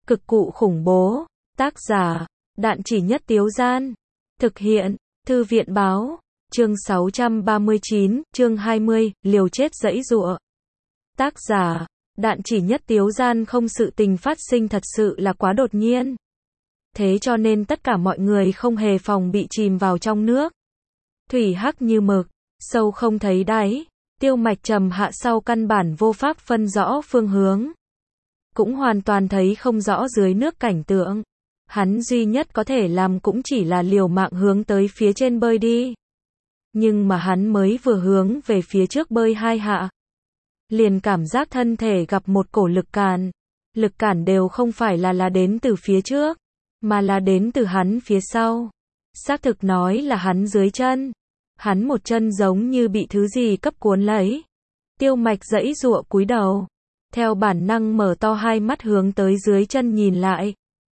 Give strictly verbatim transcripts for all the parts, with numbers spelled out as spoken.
Cực cụ khủng bố. Tác giả, Đạn Chỉ Nhất Tiếu Gian. Thực hiện, Thư viện Báo. Chương sáu trăm ba mươi chín, chương hai mươi, liều chết giãy giụa. Tác giả, Đạn Chỉ Nhất Tiếu Gian. Không, sự tình phát sinh thật sự là quá đột nhiên. Thế cho nên tất cả mọi người không hề phòng bị chìm vào trong nước. Thủy hắc như mực, sâu không thấy đáy. Tiêu Mạch trầm hạ sau căn bản vô pháp phân rõ phương hướng. Cũng hoàn toàn thấy không rõ dưới nước cảnh tượng. Hắn duy nhất có thể làm cũng chỉ là liều mạng hướng tới phía trên bơi đi. Nhưng mà hắn mới vừa hướng về phía trước bơi hai hạ. Liền cảm giác thân thể gặp một cổ lực cản. Lực cản đều không phải là là đến từ phía trước, mà là đến từ hắn phía sau. Xác thực nói là hắn dưới chân. Hắn một chân giống như bị thứ gì cấp cuốn lấy. Tiêu Mạch giãy giụa cúi đầu. Theo bản năng mở to hai mắt hướng tới dưới chân nhìn lại.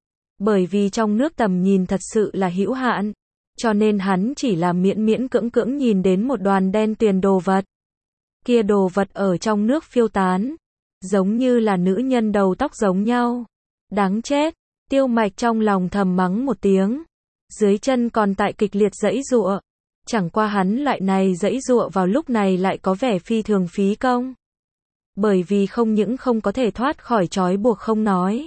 Bởi vì trong nước tầm nhìn thật sự là hữu hạn. Cho nên hắn chỉ là miễn miễn cưỡng cưỡng nhìn đến một đoàn đen tuyền đồ vật. Kia đồ vật ở trong nước phiêu tán. Giống như là nữ nhân đầu tóc giống nhau. Đáng chết. Tiêu Mạch trong lòng thầm mắng một tiếng. Dưới chân còn tại kịch liệt giãy giụa. Chẳng qua hắn loại này giãy giụa vào lúc này lại có vẻ phi thường phí công. Bởi vì không những không có thể thoát khỏi trói buộc không nói.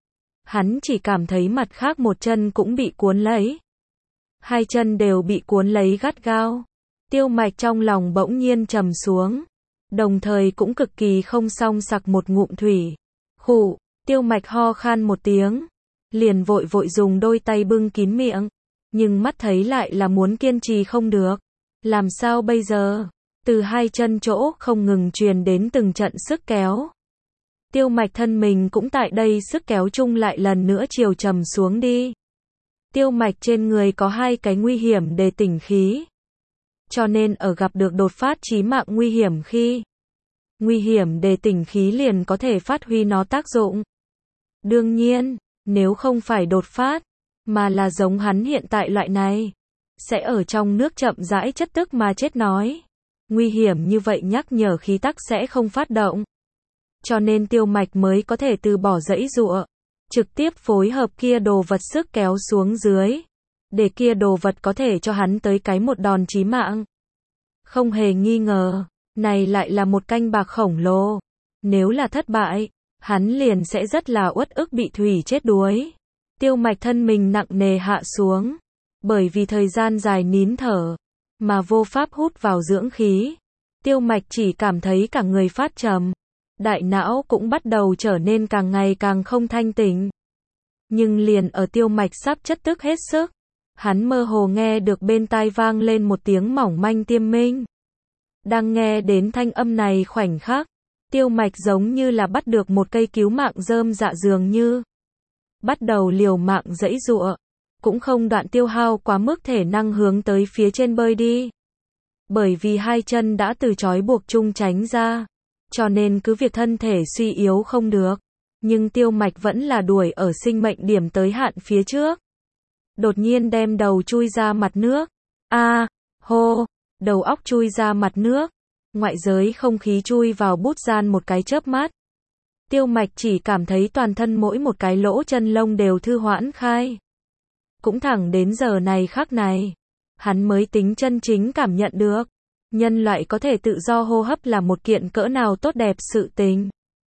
Hắn chỉ cảm thấy mặt khác một chân cũng bị cuốn lấy. Hai chân đều bị cuốn lấy gắt gao. Tiêu Mạch trong lòng bỗng nhiên trầm xuống. Đồng thời cũng cực kỳ không xong sặc một ngụm thủy. Khụ, Tiêu Mạch ho khan một tiếng. Liền vội vội dùng đôi tay bưng kín miệng. Nhưng mắt thấy lại là muốn kiên trì không được. Làm sao bây giờ? Từ hai chân chỗ không ngừng truyền đến từng trận sức kéo. Tiêu Mạch thân mình cũng tại đây sức kéo chung lại lần nữa chiều trầm xuống đi. Tiêu Mạch trên người có hai cái nguy hiểm đề tỉnh khí. Cho nên ở gặp được đột phát chí mạng nguy hiểm khi, nguy hiểm đề tỉnh khí liền có thể phát huy nó tác dụng. Đương nhiên, nếu không phải đột phát, mà là giống hắn hiện tại loại này, sẽ ở trong nước chậm rãi chất tức mà chết nói. Nguy hiểm như vậy nhắc nhở khí tắc sẽ không phát động. Cho nên Tiêu Mạch mới có thể từ bỏ giãy giụa, trực tiếp phối hợp kia đồ vật sức kéo xuống dưới, để kia đồ vật có thể cho hắn tới cái một đòn chí mạng. Không hề nghi ngờ, này lại là một canh bạc khổng lồ. Nếu là thất bại, hắn liền sẽ rất là uất ức bị thủy chết đuối. Tiêu Mạch thân mình nặng nề hạ xuống, bởi vì thời gian dài nín thở, mà vô pháp hút vào dưỡng khí. Tiêu Mạch chỉ cảm thấy cả người phát trầm. Đại não cũng bắt đầu trở nên càng ngày càng không thanh tỉnh. Nhưng liền ở Tiêu Mạch sắp chất tức hết sức, hắn mơ hồ nghe được bên tai vang lên một tiếng mỏng manh tiêm minh. Đang nghe đến thanh âm này khoảnh khắc, Tiêu Mạch giống như là bắt được một cây cứu mạng rơm dạ dường như. Bắt đầu liều mạng giãy giụa, cũng không đoạn tiêu hao quá mức thể năng hướng tới phía trên bơi đi. Bởi vì hai chân đã từ trói buộc chung tránh ra, cho nên cứ việc thân thể suy yếu không được, nhưng Tiêu Mạch vẫn là đuổi ở sinh mệnh điểm tới hạn phía trước. Đột nhiên đem đầu chui ra mặt nước. A, à, hô, đầu óc chui ra mặt nước. Ngoại giới không khí chui vào bút gian một cái chớp mắt. Tiêu Mạch chỉ cảm thấy toàn thân mỗi một cái lỗ chân lông đều thư hoãn khai. Cũng thẳng đến giờ này khắc này, hắn mới tính chân chính cảm nhận được, nhân loại có thể tự do hô hấp là một kiện cỡ nào tốt đẹp sự tình.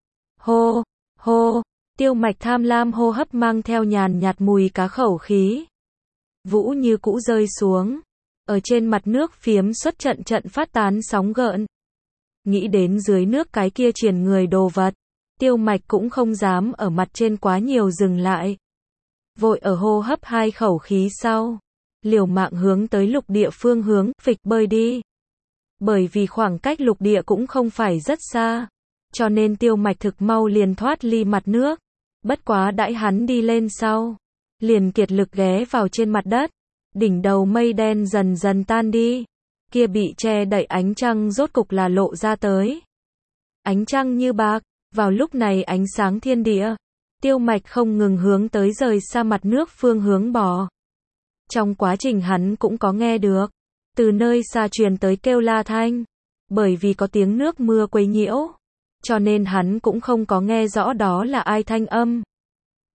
Hô, hô, Tiêu Mạch tham lam hô hấp mang theo nhàn nhạt mùi cá khẩu khí. Vũ như cũ rơi xuống, ở trên mặt nước phiếm xuất trận trận phát tán sóng gợn. Nghĩ đến dưới nước cái kia triển người đồ vật, Tiêu Mạch cũng không dám ở mặt trên quá nhiều dừng lại. Vội ở hô hấp hai khẩu khí sau, liều mạng hướng tới lục địa phương hướng, phịch bơi đi. Bởi vì khoảng cách lục địa cũng không phải rất xa, cho nên Tiêu Mạch thực mau liền thoát ly mặt nước. Bất quá đãi hắn đi lên sau, liền kiệt lực ghé vào trên mặt đất. Đỉnh đầu mây đen dần dần tan đi, kia bị che đậy ánh trăng rốt cục là lộ ra tới. Ánh trăng như bạc, vào lúc này ánh sáng thiên địa. Tiêu Mạch không ngừng hướng tới rời xa mặt nước phương hướng bò. Trong quá trình hắn cũng có nghe được, từ nơi xa truyền tới kêu la thanh. Bởi vì có tiếng nước mưa quấy nhiễu, cho nên hắn cũng không có nghe rõ đó là ai thanh âm.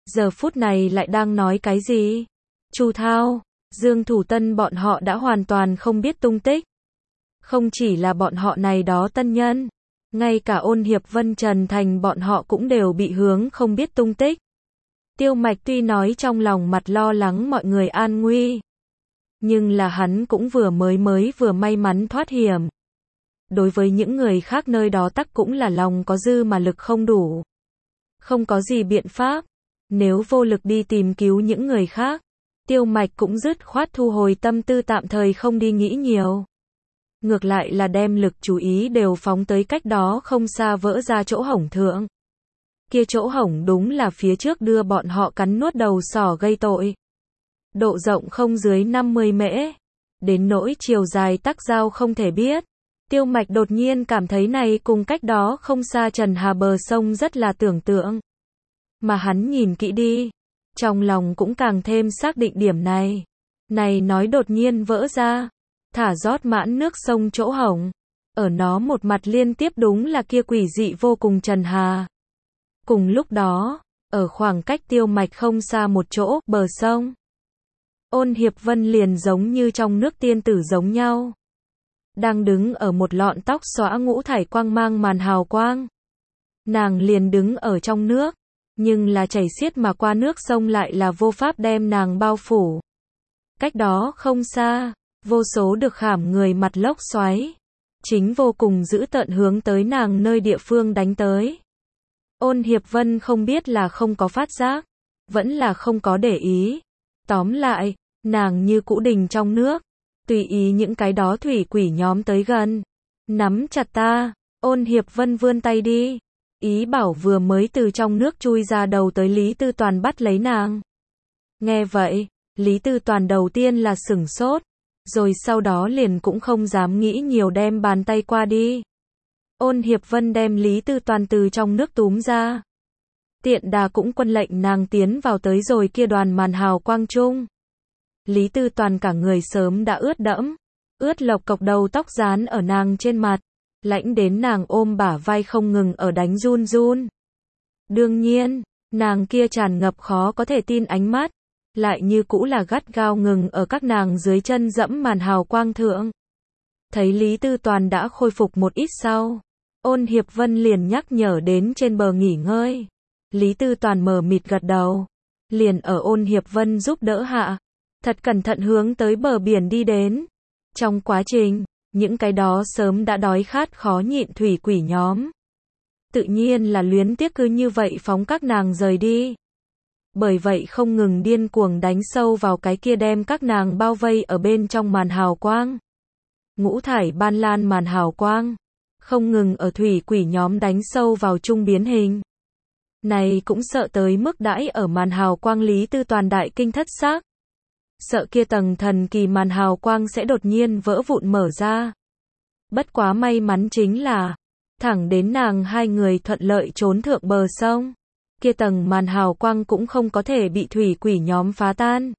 giờ phút này lại đang nói cái gì? Chu Thao, Dương Thủ Tân bọn họ đã hoàn toàn không biết tung tích. Không chỉ là bọn họ này đó tân nhân, ngay cả Ôn Hiệp Vân Trần Thành bọn họ cũng đều bị hướng không biết tung tích. Tiêu Mạch tuy nói trong lòng mặt lo lắng mọi người an nguy, nhưng là hắn cũng vừa mới mới vừa may mắn thoát hiểm. Đối với những người khác nơi đó tắc cũng là lòng có dư mà lực không đủ. Không có gì biện pháp, nếu vô lực đi tìm cứu những người khác, Tiêu Mạch cũng dứt khoát thu hồi tâm tư tạm thời không đi nghĩ nhiều. Ngược lại là đem lực chú ý đều phóng tới cách đó không xa vỡ ra chỗ hổng thượng. Kia chỗ hổng đúng là phía trước đưa bọn họ cắn nuốt đầu sỏ gây tội. Độ rộng không dưới năm mươi mễ, đến nỗi chiều dài tắc giao không thể biết. Tiêu Mạch đột nhiên cảm thấy này cùng cách đó không xa Trần Hà bờ sông rất là tưởng tượng. Mà hắn nhìn kỹ đi, trong lòng cũng càng thêm xác định điểm này. Này nói đột nhiên vỡ ra, thả rót mãn nước sông chỗ hổng. Ở nó một mặt liên tiếp đúng là kia quỷ dị vô cùng Trần Hà. Cùng lúc đó, ở khoảng cách Tiêu Mạch không xa một chỗ, bờ sông, Ôn Hiệp Vân liền giống như trong nước tiên tử giống nhau. Đang đứng ở một lọn tóc xõa ngũ thải quang mang màn hào quang. Nàng liền đứng ở trong nước, nhưng là chảy xiết mà qua nước sông lại là vô pháp đem nàng bao phủ. Cách đó không xa, vô số được khảm người mặt lốc xoáy, chính vô cùng dữ tợn hướng tới nàng nơi địa phương đánh tới. Ôn Hiệp Vân không biết là không có phát giác, vẫn là không có để ý. Tóm lại, nàng như cũ đình trong nước, tùy ý những cái đó thủy quỷ nhóm tới gần. Nắm chặt ta, Ôn Hiệp Vân vươn tay đi, ý bảo vừa mới từ trong nước chui ra đầu tới Lý Tư Toàn bắt lấy nàng. Nghe vậy, Lý Tư Toàn đầu tiên là sửng sốt, rồi sau đó liền cũng không dám nghĩ nhiều đem bàn tay qua đi. Ôn Hiệp Vân đem Lý Tư Toàn từ trong nước túm ra. Tiện đà cũng quân lệnh nàng tiến vào tới rồi kia đoàn màn hào quang trung. Lý Tư Toàn cả người sớm đã ướt đẫm, ướt lộc cộc đầu tóc dán ở nàng trên mặt, lãnh đến nàng ôm bả vai không ngừng ở đánh run run. Đương nhiên, nàng kia tràn ngập khó có thể tin ánh mắt, lại như cũ là gắt gao ngừng ở các nàng dưới chân dẫm màn hào quang thượng. Thấy Lý Tư Toàn đã khôi phục một ít sau, Ôn Hiệp Vân liền nhắc nhở đến trên bờ nghỉ ngơi. Lý Tư Toàn mờ mịt gật đầu, liền ở Ôn Hiệp Vân giúp đỡ hạ, thật cẩn thận hướng tới bờ biển đi đến. Trong quá trình, những cái đó sớm đã đói khát khó nhịn thủy quỷ nhóm, tự nhiên là luyến tiếc cứ như vậy phóng các nàng rời đi. Bởi vậy không ngừng điên cuồng đánh sâu vào cái kia đem các nàng bao vây ở bên trong màn hào quang. Ngũ thải ban lan màn hào quang, không ngừng ở thủy quỷ nhóm đánh sâu vào trung biến hình. Này cũng sợ tới mức đãi ở màn hào quang Lý Tư Toàn đại kinh thất xác. Sợ kia tầng thần kỳ màn hào quang sẽ đột nhiên vỡ vụn mở ra. Bất quá may mắn chính là, thẳng đến nàng hai người thuận lợi trốn thượng bờ sông, kia tầng màn hào quang cũng không có thể bị thủy quỷ nhóm phá tan.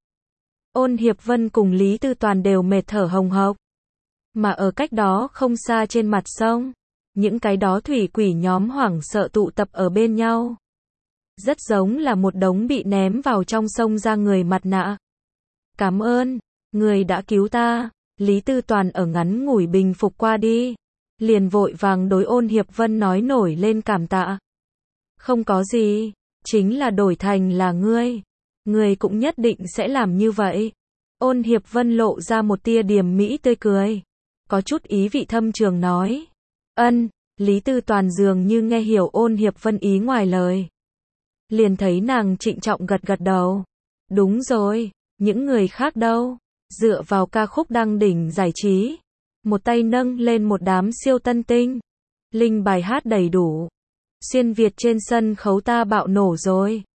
Ôn Hiệp Vân cùng Lý Tư Toàn đều mệt thở hồng hộc. Mà ở cách đó không xa trên mặt sông, những cái đó thủy quỷ nhóm hoảng sợ tụ tập ở bên nhau. Rất giống là một đống bị ném vào trong sông ra người mặt nạ. Cảm ơn, người đã cứu ta. Lý Tư Toàn ở ngắn ngủi bình phục qua đi, liền vội vàng đối Ôn Hiệp Vân nói nổi lên cảm tạ. Không có gì, chính là đổi thành là ngươi. Ngươi cũng nhất định sẽ làm như vậy. Ôn Hiệp Vân lộ ra một tia điềm mỹ tươi cười, có chút ý vị thâm trường nói. Ân, Lý Tư Toàn dường như nghe hiểu Ôn Hiệp Vân ý ngoài lời. Liền thấy nàng trịnh trọng gật gật đầu. Đúng rồi, những người khác đâu? Dựa vào ca khúc đăng đỉnh giải trí, một tay nâng lên một đám siêu tân tinh. Linh bài hát đầy đủ. Xuyên Việt trên sân khấu ta bạo nổ rồi.